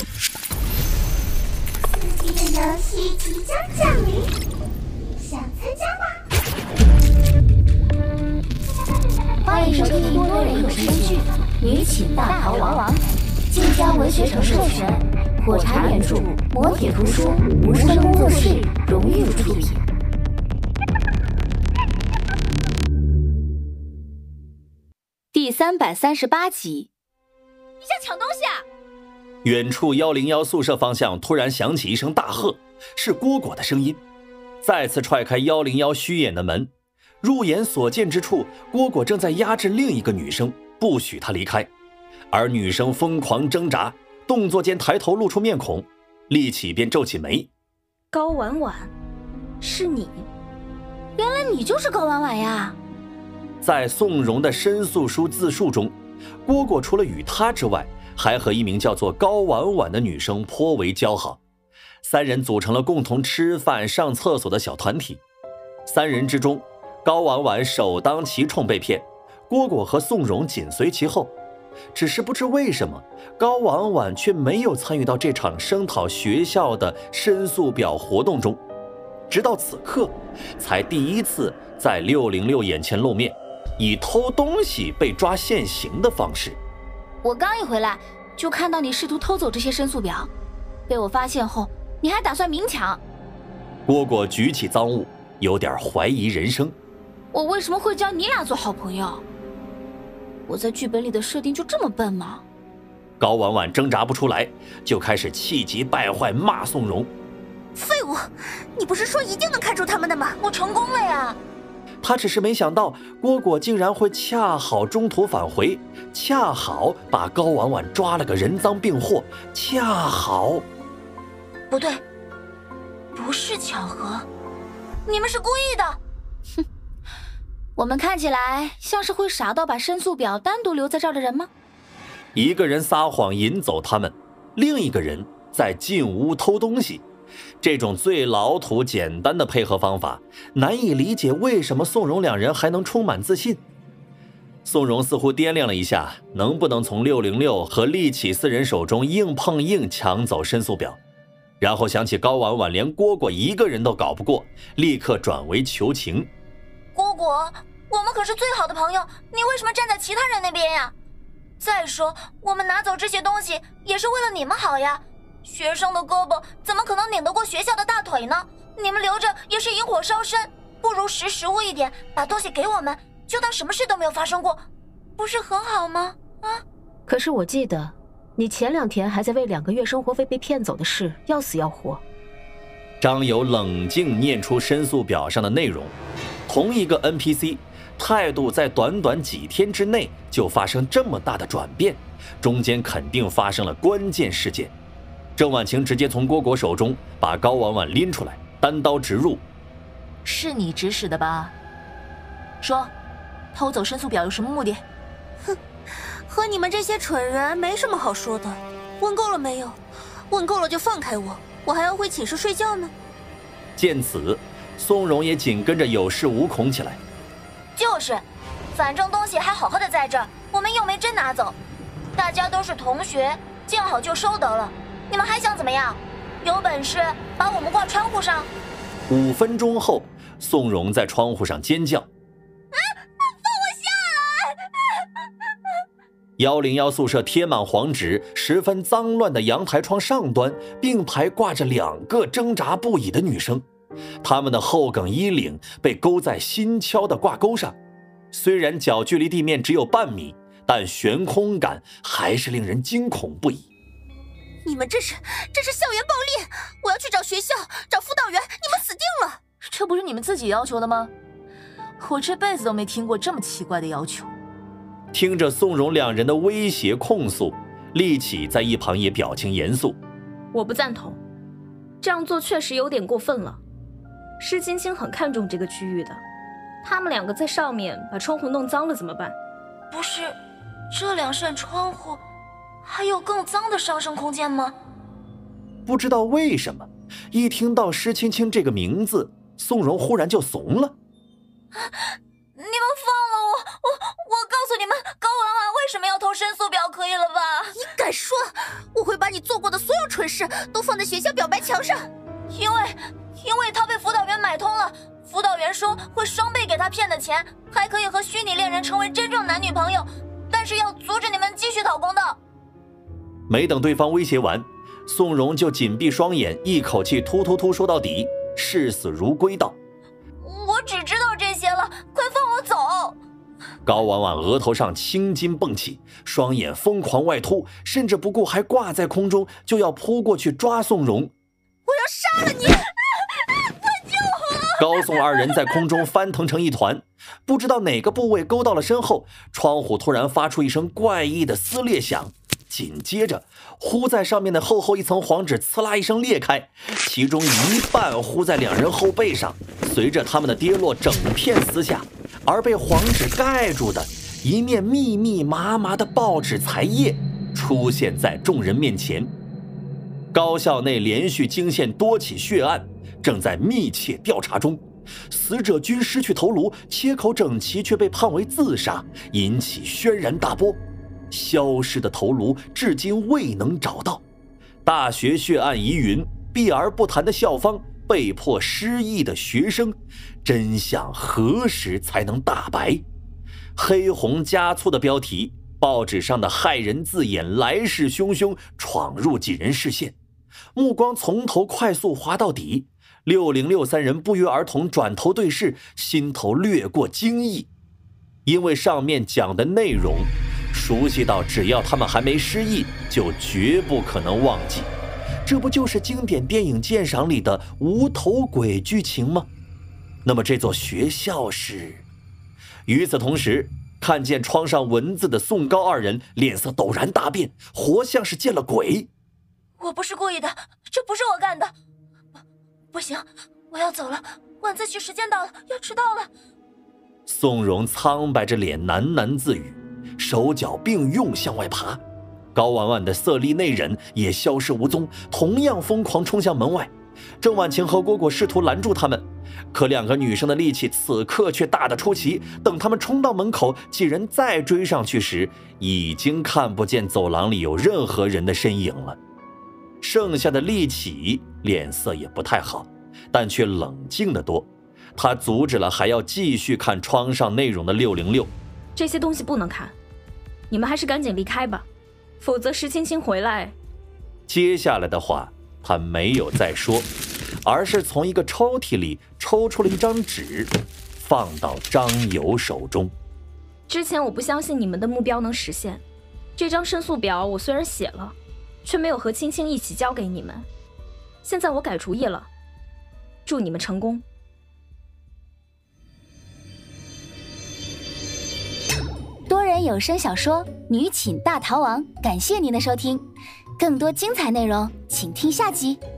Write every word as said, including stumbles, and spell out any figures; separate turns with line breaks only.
刺激的游戏即将降临，想参加吗？
欢迎收听多人有声剧《女寝大逃亡》，晋江文学城授权，火柴原著，磨铁图书，无声工作室荣誉出品。
第三百三十八集。
你想抢东西啊？
远处一零一宿舍方向突然响起一声大喝，是蝈蝈的声音，再次踹开一零一虚掩的门。入眼所见之处，蝈蝈正在压制另一个女生，不许她离开。而女生疯狂挣扎，动作间抬头露出面孔，立起便皱起眉。
高婉婉，是你？
原来你就是高婉婉呀！
在宋荣的申诉书自述中，蝈蝈除了与她之外，还和一名叫做高婉婉的女生颇为交好，三人组成了共同吃饭上厕所的小团体。三人之中，高婉婉首当其冲被骗，蝈蝈和宋荣紧随其后。只是不知为什么，高婉婉却没有参与到这场声讨学校的申诉表活动中，直到此刻才第一次在六零六眼前露面，以偷东西被抓现行的方式。
我刚一回来就看到你试图偷走这些申诉表，被我发现后你还打算明抢。
蝈蝈举起赃物，有点怀疑人生。
我为什么会教你俩做好朋友？我在剧本里的设定就这么笨吗？
高婉婉挣扎不出来，就开始气急败坏骂宋荣。
废物，你不是说一定能看出他们的吗？我成功了呀！
他只是没想到蝈蝈竟然会恰好中途返回，恰好把高婉婉抓了个人赃并获，恰好……
不对，不是巧合，你们是故意的。
哼，我们看起来像是会傻到把申诉表单独留在这儿的人吗？
一个人撒谎引走他们，另一个人在进屋偷东西。这种最老土简单的配合方法，难以理解为什么宋荣两人还能充满自信。宋荣似乎掂量了一下，能不能从六零六和立起四人手中硬碰硬抢走申诉表，然后想起高婉婉连蝈蝈一个人都搞不过，立刻转为求情。
蝈蝈，我们可是最好的朋友，你为什么站在其他人那边呀？再说我们拿走这些东西也是为了你们好呀，学生的胳膊怎么可能拧得过学校的大腿呢？你们留着也是引火烧身，不如识时务一点，把东西给我们，就当什么事都没有发生过，不是很好吗？啊！
可是我记得你前两天还在为两个月生活费被骗走的事要死要活。
张友冷静念出申诉表上的内容，同一个 N P C 态度在短短几天之内就发生这么大的转变，中间肯定发生了关键事件。郑婉晴直接从蝈蝈手中把高婉婉拎出来，单刀直入。
是你指使的吧？说，偷走申诉表有什么目的？
哼，和你们这些蠢人没什么好说的。问够了没有？问够了就放开我，我还要回寝室睡觉呢。
见此，宋荣也紧跟着有恃无恐起来。
就是，反正东西还好好的在这儿，我们又没真拿走，大家都是同学，见好就收得了。你们还想怎么样？有本事把我们挂窗户上！
五分钟后，宋荣在窗户上尖叫：“
啊，放我下来！”
一零一宿舍贴满黄纸，十分脏乱的阳台窗上端并排挂着两个挣扎不已的女生，她们的后梗衣领被勾在新敲的挂钩上，虽然脚距离地面只有半米，但悬空感还是令人惊恐不已。
你们这是这是校园暴力！我要去找学校，找辅导员，你们死定了！
这不是你们自己要求的吗？我这辈子都没听过这么奇怪的要求。
听着宋荣两人的威胁控诉，立起在一旁也表情严肃。
我不赞同，这样做确实有点过分了。施青青很看重这个区域的，他们两个在上面把窗户弄脏了怎么办？
不是，这两扇窗户还有更脏的上升空间吗？
不知道为什么，一听到施青青这个名字，宋荣忽然就怂了。
你们放了我！我我告诉你们，高婉婉为什么要偷申诉表，可以了吧？
你敢说？我会把你做过的所有蠢事都放在学校表白墙上。
因为，因为他被辅导员买通了，辅导员说会双倍给他骗的钱，还可以和虚拟恋人成为真正男女朋友，但是要阻止你们继续讨公道。
没等对方威胁完，宋荣就紧闭双眼，一口气突突突说到底，视死如归道：
我只知道这些了，快放我走！
高婉婉额头上青筋迸起，双眼疯狂外凸，甚至不顾还挂在空中，就要扑过去抓宋荣。
我要杀了你！
快救我！
高宋二人在空中翻腾成一团，不知道哪个部位勾到了身后，窗户突然发出一声怪异的撕裂响，紧接着糊在上面的厚厚一层黄纸刺啦一声裂开，其中一半糊在两人后背上，随着他们的跌落，整片撕下，而被黄纸盖住的一面密密麻麻的报纸彩页出现在众人面前。高校内连续惊现多起血案，正在密切调查中，死者均失去头颅，切口整齐，却被判为自杀，引起轩然大波。消失的头颅至今未能找到，大学血案疑云，避而不谈的校方，被迫失忆的学生，真相何时才能大白？黑红加粗的标题，报纸上的骇人字眼来势汹汹，闯入几人视线。目光从头快速滑到底，六零六三人不约而同转头对视，心头掠过惊异，因为上面讲的内容熟悉到只要他们还没失忆，就绝不可能忘记。这不就是经典电影鉴赏里的无头鬼剧情吗？那么这座学校是……与此同时，看见窗上文字的宋高二人脸色陡然大变，活像是见了鬼。
我不是故意的，这不是我干的。不行，我要走了，晚自习时间到了，要迟到了。
宋荣苍白着脸喃喃自语，手脚并用向外爬。高婉婉的色厉内荏也消失无踪，同样疯狂冲向门外。郑婉晴和蝈蝈试图拦住他们，可两个女生的力气此刻却大得出奇。等他们冲到门口，几人再追上去时，已经看不见走廊里有任何人的身影了。剩下的厉启脸色也不太好，但却冷静得多。他阻止了还要继续看窗上内容的六零六。
这些东西不能看，你们还是赶紧离开吧，否则石青青回来。
接下来的话他没有再说，而是从一个抽屉里抽出了一张纸，放到张友手中。
之前我不相信你们的目标能实现，这张申诉表我虽然写了，却没有和青青一起交给你们。现在我改主意了，祝你们成功。
多人有声小说《女寝大逃亡》，感谢您的收听，更多精彩内容请听下集。